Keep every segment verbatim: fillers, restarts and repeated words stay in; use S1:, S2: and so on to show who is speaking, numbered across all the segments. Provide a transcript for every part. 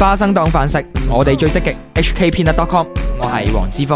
S1: 花生當飯食，我哋最積極 H K Peanut dot com， 我係黃之鋒。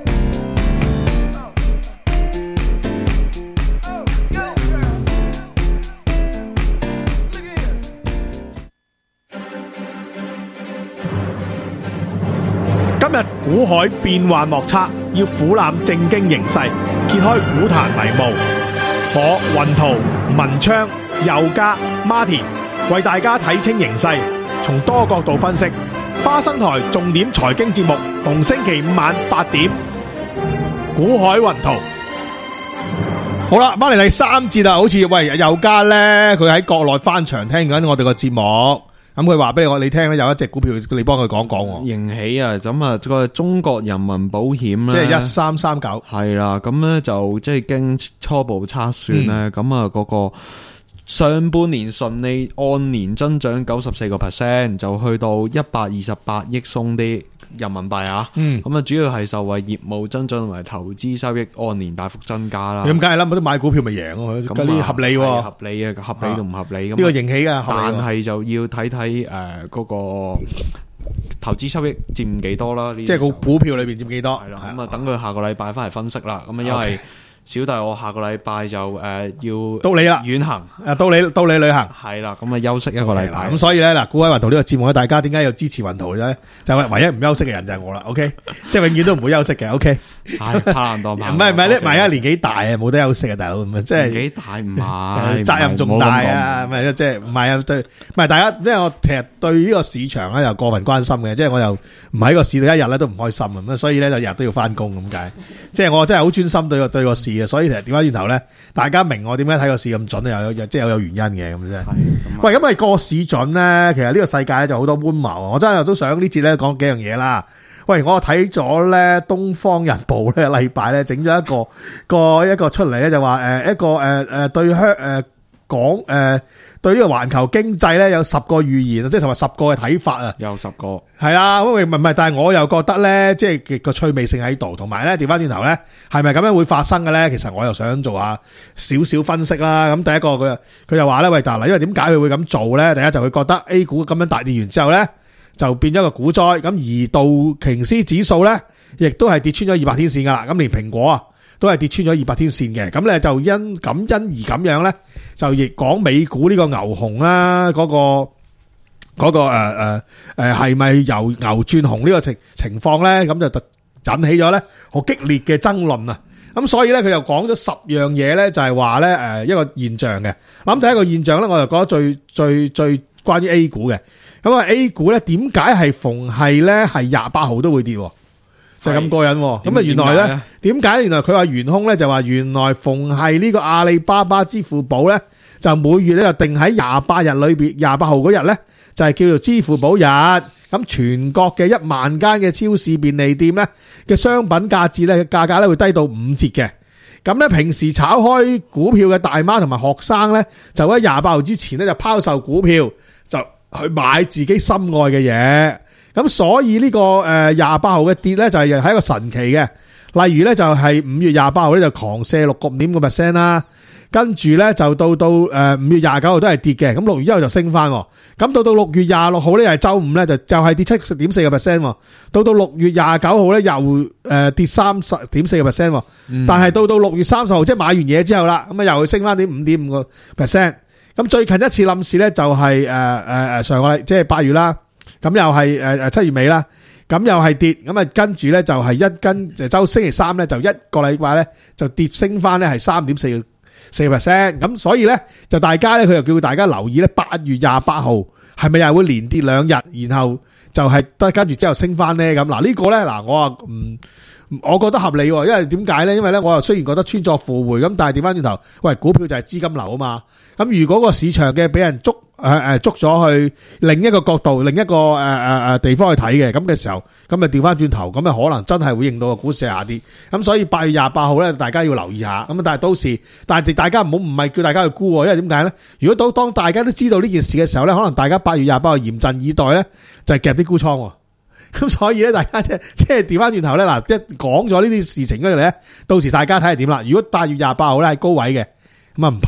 S2: 今日股海變幻莫測，要俯瞰正經形勢，揭開股壇迷霧。我雲圖、文昌、佑嘉、Martin 為大家睇清形勢，從多角度分析。花生台重點財經節目，逢星期五晚八點。股海雲圖。好啦，翻嚟第三節啦，好似喂佑嘉咧，佢喺國內翻牆聽緊我哋個節目。咁佢話俾我你聽咧，有一隻股票你幫佢講講。
S3: 迎起啊，咁啊個中國人民保險咧，
S2: 即係一三三九，
S3: 係啦，咁咧就即係經初步測算咧，咁啊嗰個上半年順利按年增長九十四個 percent， 就去到一百二十八億鬆啲人民幣啊。嗯，咁啊主要係受惠業務增長同埋投資收益按年大幅增加啦。
S2: 咁梗係啦，冇得買股票咪贏咯，咁呢合理喎，
S3: 合理啊，合理同唔合理咁。呢
S2: 個迎起啊，
S3: 但係就要睇睇誒嗰個投資收益佔幾多啦。
S2: 即係個股票裏邊佔幾多？
S3: 係啦，咁啊等佢下個禮拜翻嚟分析啦。咁啊因為小弟我下個禮拜就誒、呃、要
S2: 到你啦，
S3: 遠行
S2: 啊，到你到你旅行
S3: 係啦，咁啊休息一個禮拜。
S2: 咁所以咧嗱，股海雲圖呢個節目咧，大家點解要支持雲圖咧？就係唯一唔休息嘅人就係我啦。OK， 即係永遠都唔會休息嘅。OK，
S3: 係怕難當怕。
S2: 唔係唔係咧，萬一年紀大啊，冇得休息啊，大佬咁啊，即係
S3: 年紀大唔係
S2: 責任重大啊，唔係即係唔係啊？對，唔係大家，因為我其實對呢個市場咧又過分關心嘅，即係我又唔喺個市度一日咧都唔開心咁啊，所以咧就日日都要翻工咁解。即係我真係好專心對個對個市啊，所以其實點解轉頭咧，大家明我點解睇個市咁準咧？有有即係有有原因嘅咁啫。喂，咁啊個市準咧，其實呢個世界咧就好多陰謀。我真係都想呢節咧講幾樣嘢啦。喂，我睇咗咧《東方日報》咧禮拜咧整咗一個個一個出嚟咧，就話誒一個誒誒對香誒講誒對呢個環球經濟咧有十個預言，即係同埋十個嘅睇法啊。
S3: 有十個
S2: 係啦，咁唔係唔係，但係我又覺得咧，即係個趣味性喺度，同埋咧調翻轉頭咧，係咪咁樣會發生嘅咧？其實我又想做下少少分析啦。咁第一個佢佢就話咧，喂，但係因為點解佢會咁做咧？第一就佢覺得 A 股咁樣大跌完之後咧，就變咗個股災。咁而道瓊斯指數咧，亦都係跌穿咗二百天線噶啦。咁連蘋果啊都係跌穿咗二百天線嘅。咁咧就因咁因而咁樣咧，就亦講美股呢個牛熊啦，嗰個。嗰、那個誒誒誒係咪由牛轉熊呢個情情況咧？咁就引起咗咧好激烈嘅爭論啊！咁所以咧佢又講咗十樣嘢咧，就係話咧誒一個現象嘅。咁第一個現象咧，我就覺得最最最關於 A 股嘅。咁啊 A 股咧點解係逢係咧係廿八號都會跌？就係咁過癮。咁啊原來咧點解？原來佢話元兇咧就話原來逢係呢個阿里巴巴支付寶咧，就每月咧就定喺廿八日裏邊廿八號嗰日咧。就係叫做支付寶日，咁全國嘅一萬間嘅超市便利店咧嘅商品價值咧價格咧會低到五折嘅。咁咧平時炒開股票嘅大媽同埋學生咧，就喺廿八號之前咧就拋售股票，就去買自己心愛嘅嘢。咁所以呢個誒廿八號嘅跌咧就係係一個神奇嘅。例如咧就係五月廿八號咧就狂瀉六個點個 percent 啦。跟住咧就到到誒五月廿九號都係跌嘅，咁六月一號就升翻，咁到到六月廿六號咧又係周五咧就就係跌七點四個 percent，到到六月廿九號咧又誒跌三十點四個 percent，但係到到六月三十號即係買完嘢之後啦，咁啊又升翻點五點五個 percent，咁最近一次冧市咧就係誒誒誒上個禮即係八月啦，咁又係誒誒七月尾啦，咁又係跌，咁啊跟住咧就係一跟就周星期三咧就一個禮拜咧就跌升翻咧係三點四個四 percent， 咁所以咧就大家咧佢又叫大家留意咧八月廿八號係咪又會連跌兩日，然後就係得跟住之後升翻咧咁嗱呢個咧嗱我啊唔，我覺得合理，因為點解咧？因為咧我又雖然覺得穿鑿附會咁，但係調翻轉頭，喂股票就係資金流啊嘛，咁如果個市場嘅俾人捉誒誒捉咗去另一個角度、另一個誒誒誒地方去睇嘅，咁嘅時候，咁咪調翻轉頭，咁啊可能真係會令到個股市下跌。咁所以八月廿八號咧，大家要留意下。咁但係到時，但係大家唔好唔係叫大家去沽，因為點解咧？如果到當大家都知道呢件事嘅時候咧，可能大家八月廿八號嚴陣以待咧，就係夾啲沽倉。咁所以咧，大家即係即係調翻轉頭咧，嗱，即係講咗呢啲事情嗰度咧，到時大家睇係點啦。如果八月廿八號咧係高位嘅，咁啊唔怕。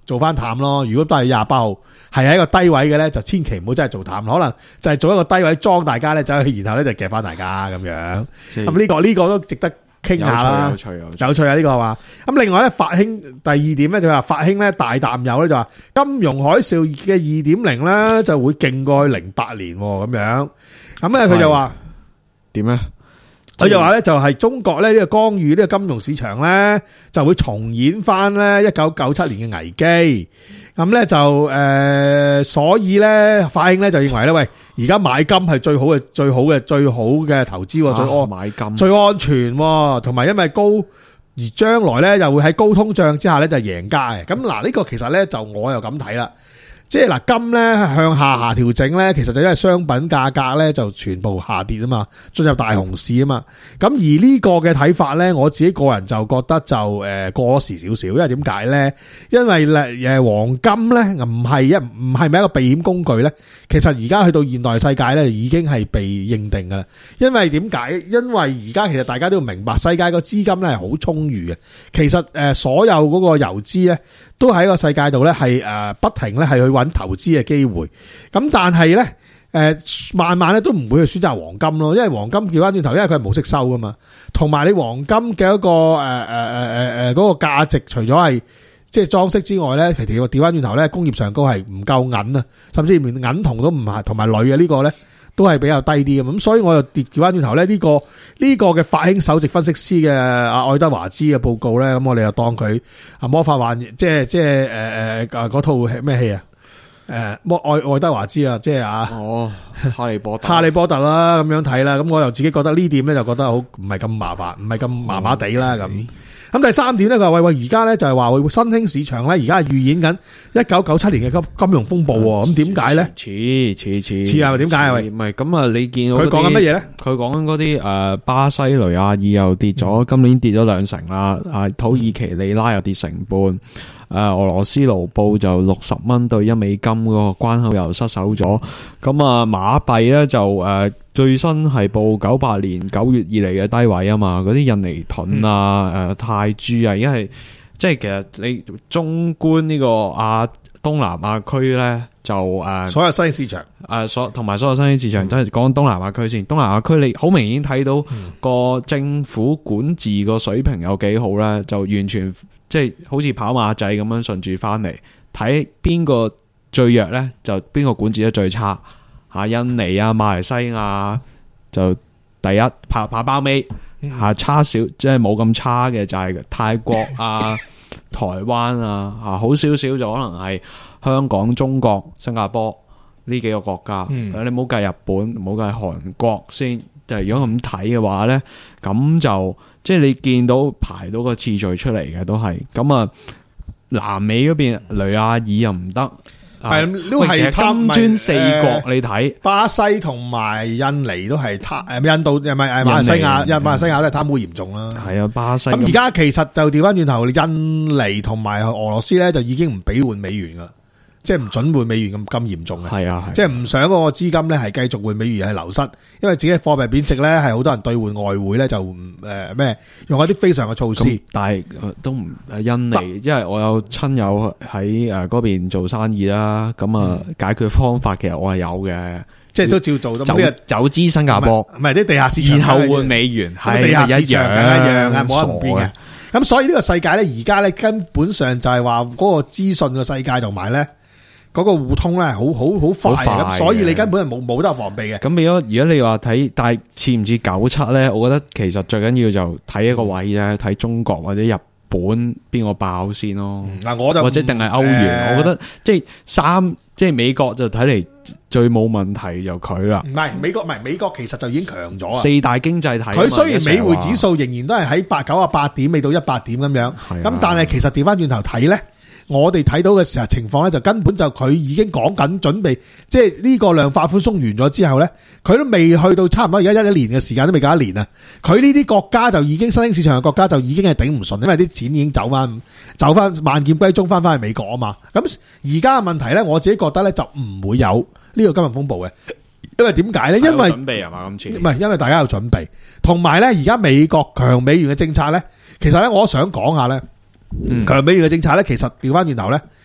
S2: 做翻淡咯。如果都係廿八號係喺一個低位嘅咧，就千祈唔好真係做淡，可能就係做一個低位裝大家咧，走去然後咧就夾翻大家咁樣。咁呢個呢個都值得傾下啦，
S3: 有趣有趣
S2: 有趣啊！呢個係嘛？咁另外咧，法興第二點咧就話法興咧大淡友咧就話金融海嘯嘅二點零咧就會勁過去零八年咁樣。咁咧佢就話
S3: 點咧？
S2: 佢就話咧就係中國咧呢個干預呢個金融市場咧就會重演翻咧一九九七年嘅危機。咁咧就誒、呃，所以咧法興咧就認為咧，喂，而家買金係最好嘅、最好嘅、最好嘅投資，
S3: 啊、
S2: 最安
S3: 買金
S2: 最安全，同埋因為高而將來咧又會喺高通脹之下咧就贏家嘅。咁嗱呢個其實咧就我又咁睇啦。即係嗱，金咧向下下調整咧，其實就因為商品價格咧就全部下跌啊嘛，進入大熊市啊嘛。咁而呢個嘅睇法咧，我自己個人就覺得就誒過咗時少少，因為點解咧？因為咧誒黃金咧唔係一唔係咪一個避險工具咧？其實而家去到現代世界咧，已經係被認定噶啦。因為點解？因為而家其實大家都要明白，世界個資金咧係好充裕嘅。其實誒所有嗰個游資咧，都喺個世界度咧係誒不停咧係去揾投資嘅機會，咁但係咧誒慢慢咧都唔會去選擇黃金咯，因為黃金調翻轉頭，因為佢係冇息收噶嘛，同埋你黃金嘅一個誒誒誒誒誒嗰個價值，除咗係即係裝飾之外咧，其實調翻轉頭咧，工業上高係唔夠銀啊，甚至連銀銅都唔係，同埋鋁啊呢個咧都係比較低啲嘅，咁所以我又跌調翻轉頭咧呢個呢個嘅法興首席分析師嘅阿愛德華茲嘅報告咧，咁我哋又當佢啊魔法幻，即係即係誒誒嗰套咩戲啊？誒魔愛愛德華茲啊，即係啊
S3: 哦哈利波特
S2: 哈利波特啦咁樣睇啦，咁我又自己覺得呢點咧就覺得好唔係咁麻煩，唔係咁麻麻地啦咁。咁第三點咧，佢話喂喂，而家咧就係話會新興市場咧，而家係預演緊一九九七年嘅金金融風暴喎。咁點解咧？
S3: 似似似
S2: 似係咪點解啊？喂，
S3: 唔係咁啊！你見到
S2: 佢講緊乜嘢咧？
S3: 佢講緊嗰啲誒巴西雷亞爾又跌咗，今年跌咗兩成啦。啊，土耳其里拉又跌成半。誒，俄羅斯盧布就六十蚊對一美金嗰個關口又失守咗。咁啊，馬幣咧就誒最新係報九八年九月以嚟嘅低位啊嘛。嗰啲印尼盾啊、誒泰銖啊，而家係即係其實你綜觀呢個亞東南亞區咧，就誒
S2: 所有新興市場
S3: 誒所同埋所有新興市場都係講東南亞區先。東南亞區你好明顯睇到個政府管治個水平有幾好咧，就完全。即係好似跑馬仔咁樣順住翻嚟，睇邊個最弱咧，就邊個管治得最差。吓，印尼啊、馬來西亞就第一跑跑包尾，吓差少即係冇咁差嘅就係泰國啊、台灣啊，吓好少少就可能係香港、中國、新加坡呢幾個國家。嗯、你唔好計日本，唔好計韓國先。就係如果咁睇嘅話咧，咁就。即係你見到排到個次序出嚟嘅都係咁啊，南美嗰邊雷亞爾又唔得，
S2: 係都係
S3: 金磚四國你睇，
S2: 巴西同埋印尼都係貪誒，印度又咪誒馬來西亞，印馬來西亞都係貪污嚴重啦。係
S3: 啊，巴西
S2: 咁而家其實就調翻轉頭，印尼同埋俄羅斯咧就已經唔俾換美元噶。即係唔准換美元咁咁嚴重嘅，係啊，即係唔想嗰個資金咧係繼續換美元係流失，因為自己嘅貨幣貶值咧係好多人兌換外匯咧就誒咩用一啲非常嘅措施，
S3: 但係都唔印尼，因為我有親友喺誒嗰邊做生意啦，咁啊解決方法其實我係有嘅，即係都照做。走走資新加坡，唔係啲地下市場，然後換美元係一樣，一樣啊，冇得唔變嘅。咁所以呢個世界咧而家咧根本上就係話嗰個資訊嘅世界同埋咧。嗰個互通咧，好好好快咁，所以你根本係冇冇得防備嘅。咁如果如果你話睇，但係似唔似九七咧？我覺得其實最緊要就睇一個位咧，睇中國或者日本邊個爆先咯。嗱、嗯，我就或者定係歐元，呃、我覺得即係三即係美國就睇嚟最冇問題就佢啦。唔係美國，唔係美國，其實就已經強咗啊！四大經濟體，佢雖然美匯指數仍然都係喺八九啊八點，未到一百點咁樣，咁、啊、但係其實調翻轉頭睇咧。我哋睇到嘅時候情況咧，就根本就佢已經講緊準備，即係呢個量化寬鬆完咗之後咧，佢都未去到差唔多而家一一年嘅時間都未夠一年啊！佢呢啲國家就已經新興市場嘅國家就已經係頂唔順，因為啲錢已經走翻走翻萬劍歸宗翻翻去美國啊嘛！咁而家嘅問題咧，我自己覺得咧就唔會有呢個金融風暴嘅，因為點解咧？因為準備啊嘛，今次唔係因為大家有準備，同埋咧而家美國強美元嘅政策咧，其實咧我想講下咧。強美元嘅政策咧，其實調翻轉頭咧，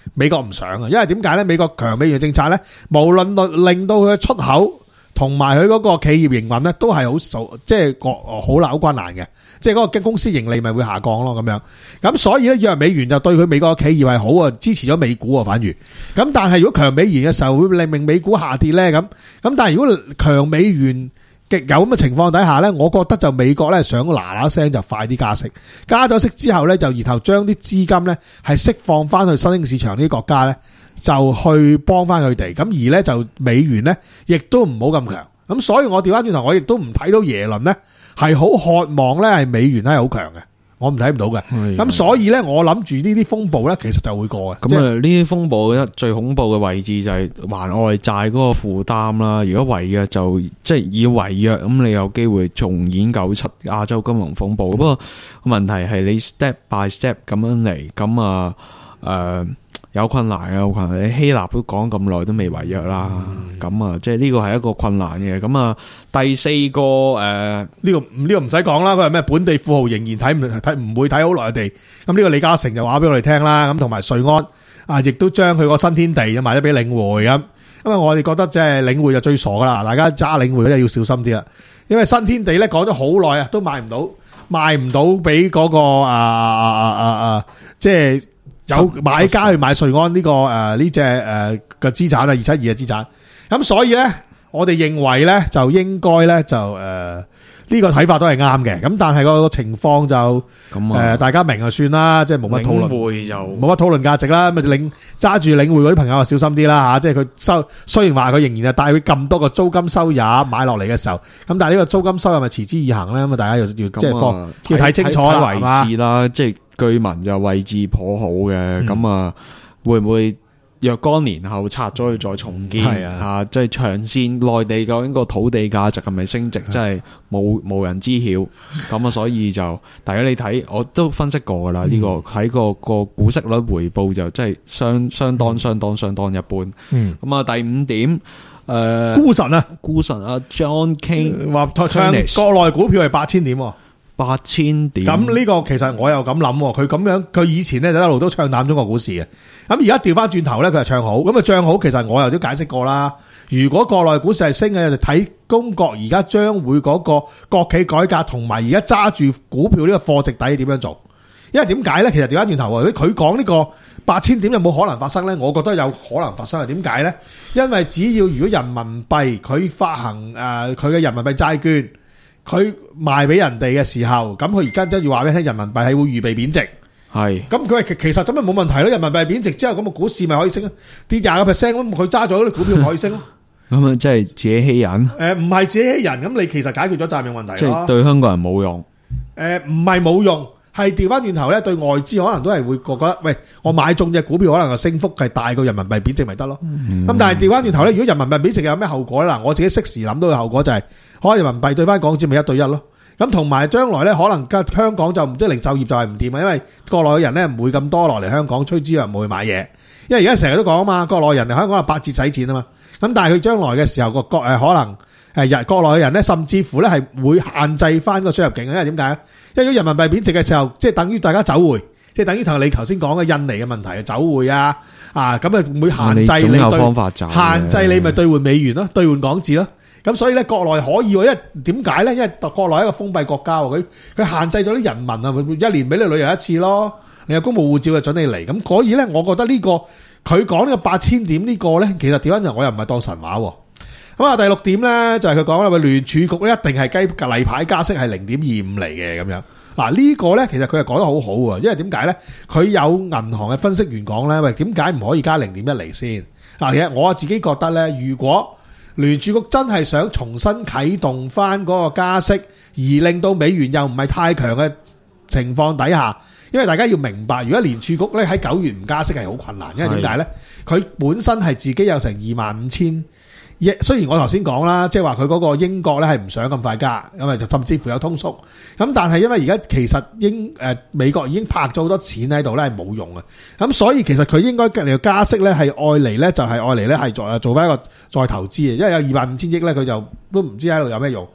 S2: 美國唔想啊，因為點解咧？美國強美元政策咧，無論令到佢嘅出口同埋佢嗰個企業營運咧，都係好受，即係個好難好困難嘅，即係嗰個公司盈利咪會下降咯咁樣。咁所以咧，弱美元就對佢美國嘅企業係好啊，支持咗美股啊，反而。咁但係如果強美元嘅時候會令美股下跌咧，咁咁但係如果強美元極有咁嘅情況底下咧，我覺得就美國咧想嗱嗱聲就快啲加息，加咗息之後咧就然後將啲資金咧係釋放翻去新興市場呢啲國家咧，就去幫翻佢哋。咁而咧就美元咧亦都唔好咁強。咁所以我調翻轉頭，我亦都唔睇到耶倫咧係好渴望咧係美元咧係好強嘅，我唔睇唔到嘅。咁所以咧我諗住呢啲風暴咧其實就會過嘅。
S3: 咁啊呢啲風暴最恐怖嘅位置就係還外債嗰個負擔啦。如果違約就即係以違約，咁你有機會重演九七亞洲金融風暴。不過問題係你 step by step 咁樣嚟，咁啊誒有困難嘅，有困難。你希臘都講咁耐都未違約啦，咁啊、嗯，即係呢個係一個困難嘅。咁啊，第四個誒，呢、呃
S2: 這個呢、這個唔使講啦，佢係咩本地富豪仍然睇唔睇唔會睇好內地。咁呢個李嘉誠就話俾我哋聽啦，咁同埋瑞安啊，亦都將佢個新天地就賣咗俾領匯咁。因為我哋覺得即係領匯就最傻噶啦，大家揸領匯真係要小心啲啦。因為新天地咧講咗好耐啊，都賣唔到，賣唔到俾嗰個啊啊啊啊，即係。有買家去買瑞安呢個誒呢隻誒嘅資產啊，二七二嘅資產。咁所以咧，我哋認為咧就應該咧就誒呢個睇法都係啱嘅。咁但係個情況就誒大家明就算啦，即係冇乜討論，
S3: 領匯就
S2: 冇乜討論價值啦。咁領揸住領匯嗰啲朋友就小心啲啦吓，即係佢收雖然話佢仍然係帶佢咁多個租金收入買落嚟嘅時候，咁但係呢個租金收入咪持之以恆咧？咁啊，大家要要即係方要睇清楚啦，
S3: 位置啦，即係。據聞就位置頗好嘅，咁、嗯、啊會唔會若干年後拆咗佢再重建？係啊，啊即係長線內地究竟個土地價值係咪升值？真係冇冇人知曉。咁啊，所以就大家你睇，我都分析過噶啦。呢、嗯、個喺個個股息率回報就真係相相當相當相當一般。嗯，咁啊第五點，誒
S2: 股神啊，
S3: 股神啊 John King
S2: 話唱國內股票係八千點。
S3: 八千點，
S2: 咁呢個其實我又咁諗，佢咁樣佢以前咧就一路都唱淡中國股市嘅，咁而家調翻轉頭咧，佢係唱好，咁啊唱好，其實我又都解釋過啦。如果國內股市係升嘅，就睇中國而家將會嗰個國企改革同埋而家揸住股票呢個貨值底點樣做。因為點解咧？其實調翻轉頭，佢講呢個八千點有冇可能發生咧？我覺得有可能發生。係點解咧？因為只要如果人民幣佢發行誒佢嘅人民幣債券。佢賣俾人哋嘅時候，咁佢而家真係要話俾你聽，人民幣係會預備貶值。係，咁佢係其實咁咪冇問題咯。人民幣貶值之後，咁個股市咪可以升咯，跌廿個 percent，咁佢揸咗啲股票可以升咯。咁啊，即係自欺欺人。誒，唔係自欺欺人，咁你其實解決咗債務問題咯。即係對香港人冇用。誒，唔係冇用，係調翻轉頭咧，對外資可能都係會覺得，喂，我買中隻股票，可能個升幅係大過人民幣貶值咪得咯。咁但係調翻轉頭咧，如果人民幣貶值有咩後果咧？嗱，我自己適時諗到嘅後果就係。可能人民幣對翻港紙咪一對一咯，咁同埋將來咧可能香港就唔即係零售業就係唔掂啊，因為國內嘅人咧唔會咁多落嚟香港趨之若鶩去買嘢，因為而家成日都講啊嘛，國內人嚟香港係八折使錢啊嘛，咁但係佢將來嘅時候個國誒可能誒日國內嘅人咧甚至乎咧係會限制翻個出入境，因為點解咧？因為如果人民幣貶值嘅時候，即係等於大家走匯，即係等於同你頭先講嘅印尼嘅問題走匯啊啊咁啊會限制你對限制你咪兌換美元咯，兌換港紙咯。咁所以咧，國內可以，因為點解咧？因為國內係一個封閉國家，佢佢限制咗啲人民啊，一年俾你旅遊一次咯，你有公務護照就準你嚟。咁所以咧，我覺得呢、這個佢講呢個八千點呢個咧，其實調翻轉我又唔係當神話。咁啊，第六點咧就係佢講啦，聯儲局咧一定係雞例牌加息係零點二五厘嘅咁樣。嗱、這個、呢個咧其實佢係講得好好啊，因為點解咧？佢有銀行嘅分析員講咧，喂，點解唔可以加零點一厘先？嗱，其實我自己覺得咧，如果聯儲局真係想重新啟動翻嗰個加息，而令到美元又唔係太強嘅情況底下，因為大家要明白，如果聯儲局咧喺九月唔加息係好困難，因為點解咧？佢本身係自己有成二萬五千億，雖然我頭先講啦，即係話佢嗰個英國咧係唔想咁快加，因為就甚至乎有通縮。咁但係因為而家其實英誒美國已經拍咗好多錢喺度咧，係冇用嘅。咁所以其實佢應該嚟到加息咧，係愛嚟咧就係愛嚟咧係做做翻一個再投資嘅，因為有二萬五千億咧，佢就都唔知喺度有咩用。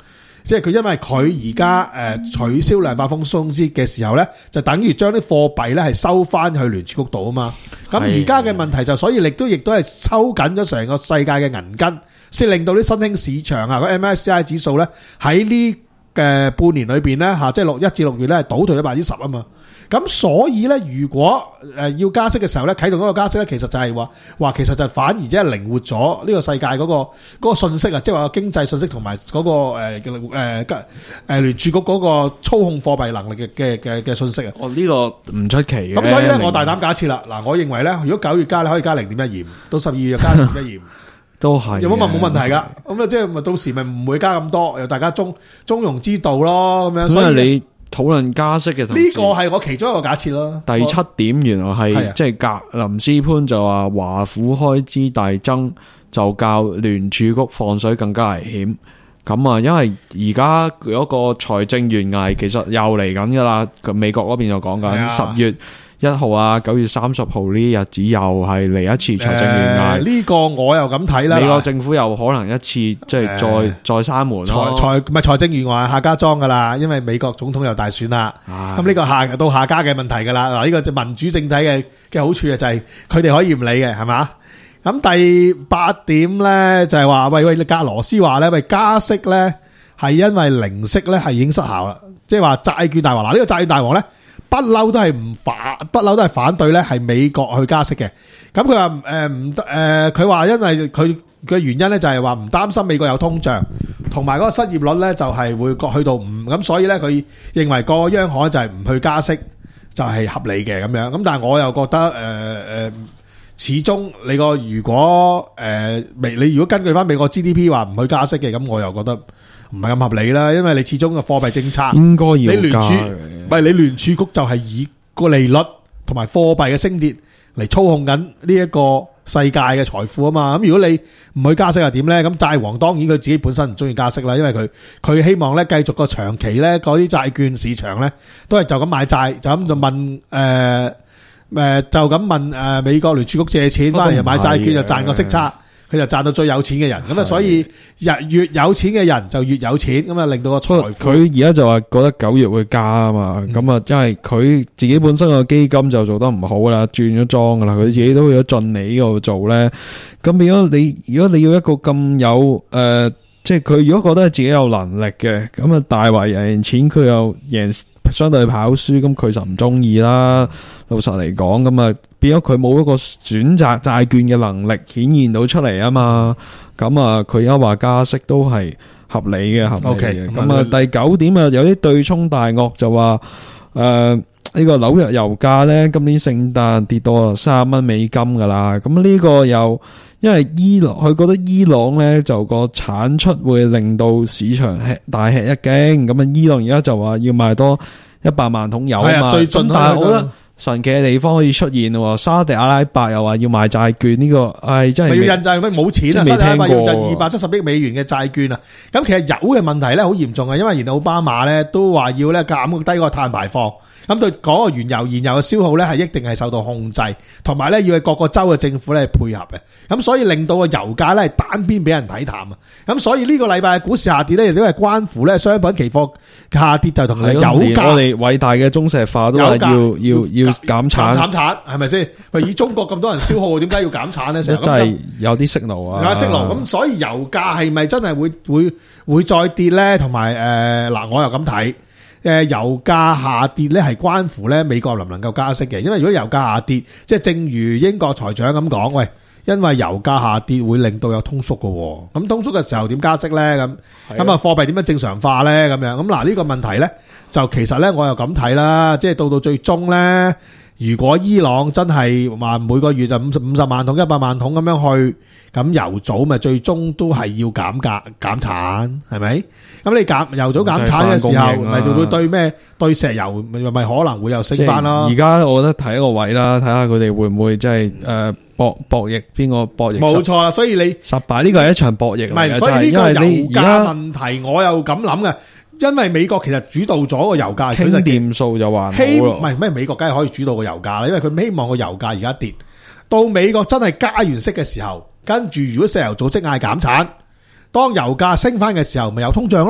S2: 即係佢因為佢而家誒取消量化寬鬆嘅時候咧，就等於將啲貨幣咧係收翻去聯儲局度啊嘛。咁而家嘅問題就所以亦都亦都係抽緊咗成個世界嘅銀根，先令到啲新興市場啊個 M S C I 指數咧喺呢嘅半年裏邊咧嚇，即係六一至六月咧係倒退咗百分之十啊嘛。咁所以咧，如果誒要加息嘅時候咧，啟動嗰個加息咧，其實就係話話其實就反而即係靈活咗呢個世界嗰、嗰個嗰、嗰個信息啊，即係話經濟信息同埋嗰個誒誒誒誒聯儲局嗰個操控貨幣能力嘅嘅嘅嘅信息啊。
S3: 哦，呢、呢個唔出奇嘅。
S2: 咁所以咧，我大膽假設啦，嗱，我認為咧，如果九月加，你可以加零點一二，到十二月又加零點一二。
S3: 都係
S2: 有冇問冇問題噶？咁啊，即係咪到時咪唔會加咁多，又大家中中庸之道咯，咁樣。所以
S3: 你討論加息嘅同時，
S2: 呢個係我其中一個假設咯。
S3: 第七點原來係即係格林斯潘就話華府開支大增就較聯儲局放水更加危險。咁啊，因為而家嗰個財政懸崖其實又嚟緊噶啦，美國嗰邊就講緊十月一號啊，九月三十號呢啲日子又係嚟一次財政懸崖。呢、
S2: 呃這個我又咁睇啦。
S3: 美國政府又可能一次即係再、呃、再閂門咯。
S2: 財唔係財政懸崖下家莊噶啦，因為美國總統又大選啦。咁呢個下到下家嘅問題噶啦。嗱，呢個就民主政體嘅嘅好處啊，就係佢哋可以唔理嘅，係嘛？咁第八點咧就係話，喂喂，格羅斯話咧，喂加息咧係因為零息咧係已經失效啦，即係話債券大王。嗱，呢個債券大王咧。不嬲都係唔反，不嬲都係反對咧，係美國去加息嘅。咁佢話誒唔得誒，佢話因為佢嘅原因咧就係話唔擔心美國有通脹，同埋嗰個失業率咧就係會去到五，咁所以咧佢認為個央行就係唔去加息就係合理嘅咁樣。咁但係我又覺得誒誒、呃，始終你個如果誒美、呃，你如果根據翻美國 G D P 話唔去加息嘅，咁我又覺得唔係咁合理啦，因為你始終個貨幣政策
S3: 應該要加，
S2: 你聯儲唔係你聯儲局就係以個利率同埋貨幣嘅升跌嚟操控緊呢一個世界嘅財富啊嘛。咁如果你唔去加息又點咧？咁債王當然佢自己本身唔中意加息啦，因為佢佢希望咧繼續個長期咧嗰啲債券市場咧都係就咁買債，就咁就問誒誒、呃、就咁問誒美國聯儲局借錢翻嚟就買債券就賺個息差。佢就賺到最有錢嘅人，咁啊，所以日越有錢嘅人就越有錢，咁啊，令到個財富。佢
S3: 而家就話覺得九月會加啊嘛，咁啊、嗯，因為佢自己本身個基金就做得唔好啦，轉咗莊噶啦，佢自己都去咗盡利呢度做咧。咁變咗你，如果你要一個咁有誒、呃，即係佢如果覺得自己有能力嘅，咁啊大圍贏錢，佢又贏相對跑輸，咁佢就唔中意啦。老實嚟講，咁啊。變咗佢冇一個選擇債券嘅能力顯現到出嚟啊嘛，咁啊佢而家話加息都係合理嘅，合理嘅。咁啊第九點啊有啲對沖大鱷就話誒呢個紐約油價咧今年聖誕跌到三十蚊美金噶啦，咁呢個又因為伊朗佢覺得伊朗咧就個產出會令到市場吃大吃一驚，咁啊伊朗而家就話要賣多一百萬桶油啊嘛，最但係我覺得。神奇嘅地方可以出現喎，沙特阿拉伯又話要賣債券呢、這個，唉、哎、真係
S2: 要印債咩冇錢啊！沙特阿拉伯要印二百七十億美元嘅債券啊！咁其實油嘅問題咧好嚴重啊，因為原來奧巴馬咧都話要咧減低個碳排放，咁對嗰個原油燃油嘅消耗咧係一定係受到控制，同埋咧要係各個州嘅政府咧配合嘅，咁所以令到個油價咧係單邊俾人睇淡啊！咁所以呢個禮拜嘅股市下跌咧亦都係關乎咧商品期貨下跌就同油價，
S3: 我哋偉大嘅中石化都話要要要。要減產
S2: 減產係咪先？喂，以中國咁多人消耗，點解要減產咧？成日
S3: 真係有啲息怒啊！
S2: 有息怒咁，所以油價係咪真係會會會再跌咧？同埋誒嗱，我又咁睇誒，油價下跌咧係關乎咧美國能唔能夠加息嘅。因為如果油價下跌，即係正如英國財長咁講，喂，因為油價下跌會令到有通縮嘅，咁通縮嘅時候點加息咧？咁咁啊，貨幣點樣正常化咧？咁樣咁嗱，呢個問題咧。就其實咧，我又咁睇啦，即係到到最終咧，如果伊朗真係話每個月就五十五十萬桶、一百萬桶咁樣去，咁油組咪最終都係要減價減產，係咪？咁你減油組減產嘅時候，咪就會對咩對石油咪咪可能會又升翻咯。
S3: 而家我覺得睇一個位啦，睇下佢哋會唔會即係誒博博弈邊個博弈？
S2: 冇錯啦，所以你
S3: 失敗呢個係一場博弈嚟嘅，
S2: 所以呢個油價
S3: 在
S2: 問題我又咁諗嘅。因為美國其實主導咗個油價，
S3: 傾掂數就話
S2: 希唔係咩？美國梗係可以主導個油價啦，因為佢希望個油價而家跌到美國真係加完息嘅時候，跟住如果石油組織嗌減產，當油價升翻嘅時候，咪有通脹咯。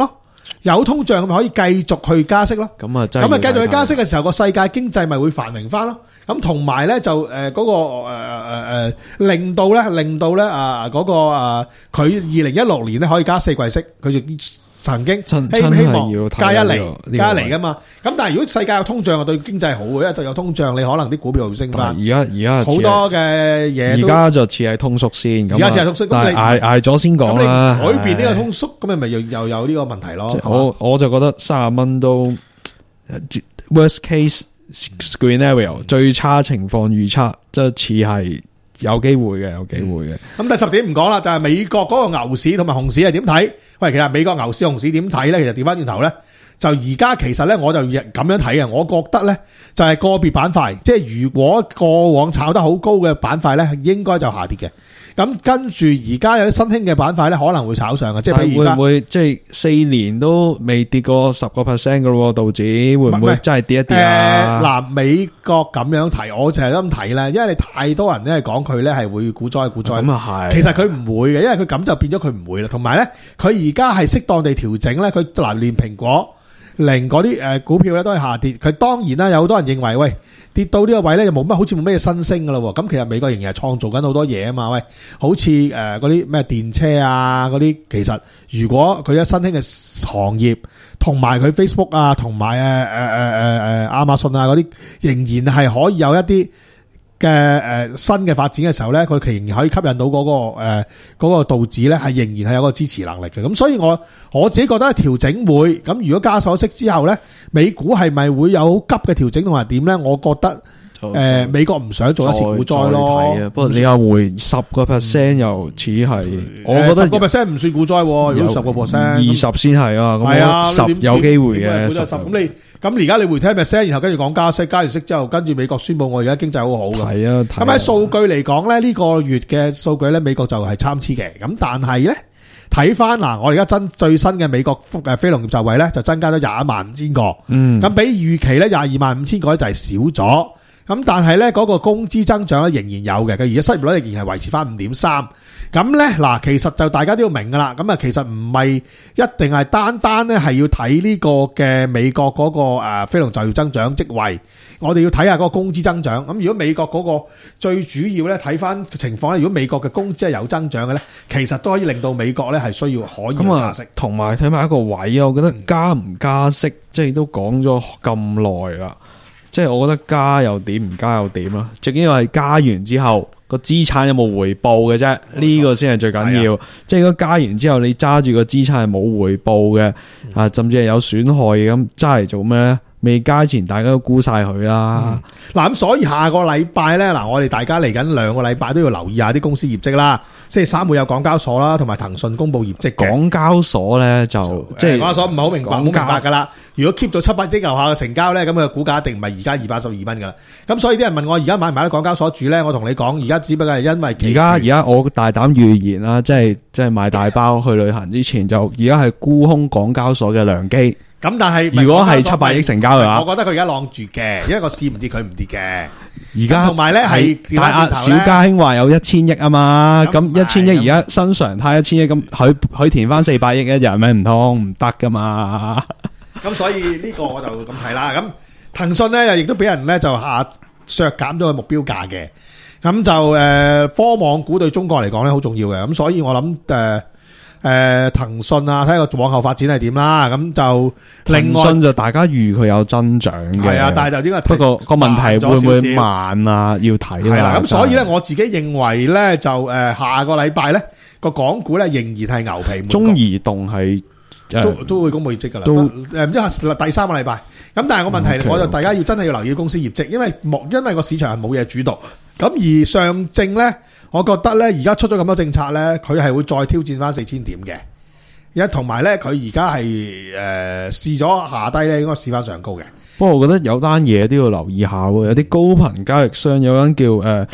S2: 有通脹咪可以繼續去加息咯。
S3: 咁啊，真係
S2: 咁啊，繼續去加息嘅時候，個世界經濟咪會繁榮翻咯。咁同埋咧就誒嗰個誒誒誒令到咧令到咧啊嗰個啊佢二零一六年咧可以加四季息，佢就曾經希希望加一厘加一厘噶嘛。咁但係如果世界有通脹啊，對經濟好嘅，因為就有通脹，你可能啲股票會升翻。
S3: 而家而家
S2: 好多嘅嘢，
S3: 而家就似係通縮先。
S2: 而家似係通縮，咁你
S3: 捱捱咗先講啦。
S2: 改變呢個通縮，咁咪咪又又有呢個問題咯。
S3: 我我就覺得三十蚊都 worst case scenario 最差情況預測，即係似係有機會嘅，有機會嘅。咁
S2: 第十點唔講啦，就係美國嗰個牛市同埋熊市係點睇？喂，其實美國牛市熊市點睇咧？其實調翻轉頭咧，就而家其實咧，我就咁樣睇嘅。我覺得咧，就係個別板塊，即係如果過往炒得好高嘅板塊咧，應該就下跌嘅。咁跟住而家有啲新興嘅板塊咧，可能會炒上嘅，即係譬如而家
S3: 會唔會即係四年都未跌過十個 percent 嘅咯？道指會唔會真係跌一跌啊？
S2: 誒，嗱，美國咁樣睇，我就係咁睇咧，因為你太多人咧講佢咧係會股災股災，
S3: 咁啊係。
S2: 其實佢唔會嘅，因為佢咁就變咗佢唔會啦。同埋咧，佢而家係適當地調整咧，佢嗱連蘋果、零嗰啲誒股票咧都係下跌。佢當然啦，有好多人認為喂。跌到呢個位咧，又冇乜，好似冇咩新升噶啦。咁其實美國仍然係創造緊好多嘢啊嘛。喂，好似誒嗰啲咩電車啊，嗰啲其實如果佢有新興嘅行業，同埋佢 Facebook 啊，同埋誒誒誒誒誒亞馬遜啊嗰啲，仍然係可以有一啲嘅誒新嘅發展嘅時候咧，佢仍然可以吸引到嗰、嗰個誒嗰、呃嗰個道指咧，係仍然係有個支持能力嘅。咁所以我我自己覺得調整會咁，如果加咗息之後咧，美股係咪會有急嘅調整同埋點咧？我覺得誒、呃、美國唔想做一次股災咯。
S3: 不過你又回十個 percent 又似係，嗯、我覺得十個
S2: percent 唔算股災，如果十個 percent
S3: 二十先係啊。咁十有機會嘅。
S2: 咁你咁而家你回聽 percent，然後跟住講加息，加完息之後，跟住美國宣布我而家經濟好好嘅。係啊。咁喺數據嚟講咧，呢、這個月嘅數據咧，美國就係參差嘅。咁但係咧，睇翻嗱，我哋而家真最新嘅美國誒非農業就位咧，就增加咗廿一萬五千個。嗯。咁比預期咧廿二萬五千個咧就係少咗。咁但係咧嗰個工資增長咧仍然有嘅，佢而家失業率仍然係維持翻五點三。咁咧嗱，其實就大家都要明噶啦。咁啊，其實唔係一定係單單咧係要睇呢個嘅美國嗰個誒非農就業增長職位，我哋要睇下嗰個工資增長。咁如果美國嗰個最主要咧睇翻情況咧，如果美國嘅工資係有增長嘅咧，其實都可以令到美國咧係需要可以加息。
S3: 同埋睇埋一個位啊，我覺得加唔加息，嗯、即係都講咗咁耐啦。即係我覺得加又點，唔加又點啦。最緊要係加完之後個資產有冇回報嘅啫，呢、這個先係最緊要。即係如果加完之後你揸住個資產係冇回報嘅，啊、嗯、甚至係有損害嘅，咁揸嚟做咩咧？未加前大家都估晒佢啦。
S2: 嗱、嗯，咁所以下個禮拜咧，嗱我哋大家嚟緊兩個禮拜都要留意下啲公司業績啦。星期三會有港交所啦，同埋騰訊公布業績。港交所咧就即係港交所唔係好明白，好明白噶啦。如果 keep 咗七百億樓下嘅成交咧，咁佢股價一定唔係而家二百十二蚊噶啦。咁所以啲人問我而家買唔買得港交所住咧？我同你講，而家只不過係因為
S3: 而家而家我大膽預言啦，即係即係買大包去旅行之前，就而家係沽空港交所嘅良機。
S2: 咁但係
S3: 如果係七百億成交嘅話，
S2: 我覺得佢而家晾住嘅，因為個市唔跌佢唔跌嘅。
S3: 而家
S2: 同埋咧係
S3: 大阿小家興話有一千億啊嘛，咁一千億而家新常態一千億，咁佢佢填翻四百億一日咩唔通唔得噶嘛？
S2: 咁所以呢個我就咁睇啦。咁騰訊咧又亦都俾人咧就下削減咗個目標價嘅。咁就誒、呃、科網股對中國嚟講咧好重要嘅。咁所以我諗誒誒騰訊啊，睇下個往後發展係點啦。咁就另外騰訊
S3: 就大家預佢有增長嘅。係
S2: 啊，但係就應該
S3: 不過個問題會唔會慢啊？要睇
S2: 係啦。咁所以咧，我自己認為咧就誒、呃、下個禮拜咧個港股咧仍然係牛皮。
S3: 中移動係。
S2: 都都會公布業績噶啦，誒唔知係第三個禮拜，咁但係個問題，我就大家要真係要留意公司業績，因為冇因為個市場係冇嘢主導，咁而上證咧，我覺得咧而家出咗咁多政策咧，佢係會再挑戰翻四千點嘅，而同埋咧佢而家係誒試咗下低咧，應該試翻上高嘅。
S3: 不過我覺得有單嘢都要留意下喎，有啲高頻交易商有間叫誒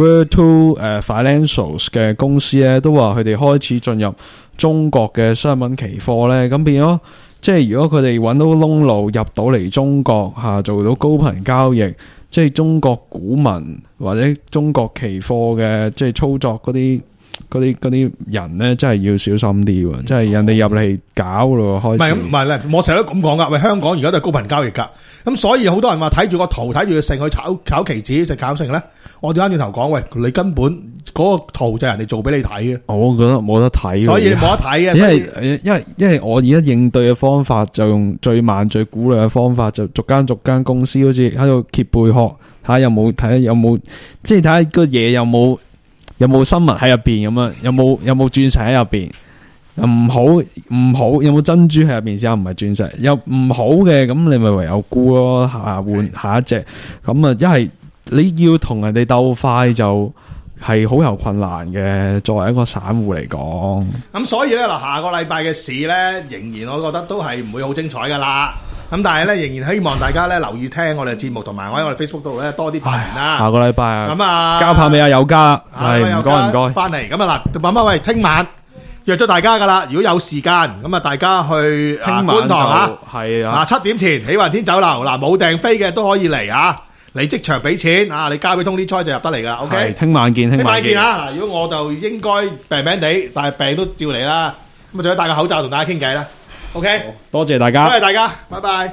S3: Virtu 誒 Financials 嘅公司咧，都話佢哋開始進入中國嘅商品期貨咧，咁變咗即係如果佢哋揾到窿路入到嚟中國嚇，做到高頻交易，即係中國股民或者中國期貨嘅即係操作嗰啲嗰啲嗰啲人咧，真係要小心啲喎，即係人哋入嚟搞咯，開始。
S2: 唔係唔係咧，我成日都咁講噶。喂，香港而家都係高頻交易噶，咁所以好多人話睇住個圖，睇住佢成去炒炒期指，食炒成咧。我調翻轉頭講，喂，你根本嗰個圖就係人哋做俾你睇嘅。
S3: 我覺得冇得睇，
S2: 所以你冇得睇嘅。
S3: 因為因為因為我而家應對嘅方法就用最慢最鼓勵嘅方法，就逐間逐間公司好似喺度揭貝殼，睇下有冇睇下有冇，即係睇下個嘢有冇。有冇生物喺入邊咁啊？有冇有冇鑽石喺入邊？唔好唔好，有冇珍珠喺入邊先？唔係鑽石，有唔好嘅咁，你咪唯有沽咯，下換下一隻。咁啊，一係你要同人哋鬥快就係好有困難嘅。作為一個散戶嚟講，
S2: 咁所以咧嗱，下個禮拜嘅市咧，仍然我覺得都係唔會好精彩噶啦。咁但係咧，仍然希望大家咧留意聽我哋嘅節目，同埋我喺我哋 Facebook 度咧多啲發言啦。
S3: 下個禮拜啊，
S2: 咁啊，
S3: 交棒俾阿友嘉啦，係唔該唔該，
S2: 翻嚟咁啊嗱，慢慢喂，聽晚約咗大家噶啦，如果有時間，咁啊大家去
S3: 聽晚
S2: 觀塘啊，
S3: 係啊，
S2: 嗱七點前喜雲天酒樓嗱冇訂飛嘅都可以嚟啊，你即場俾錢啊，你交俾通啲菜就入得嚟噶啦 ，OK，
S3: 聽晚見，聽晚見
S2: 啊！嗱，如果我就應該病病地，但係病都照嚟啦，咁啊仲要戴個口罩同大家傾偈啦 ，OK，
S3: 多謝大家，
S2: 多謝大家，拜拜。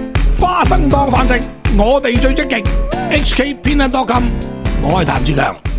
S4: 花生當飯食，我哋最積極。H K Peanut dot com， 我係譚志強。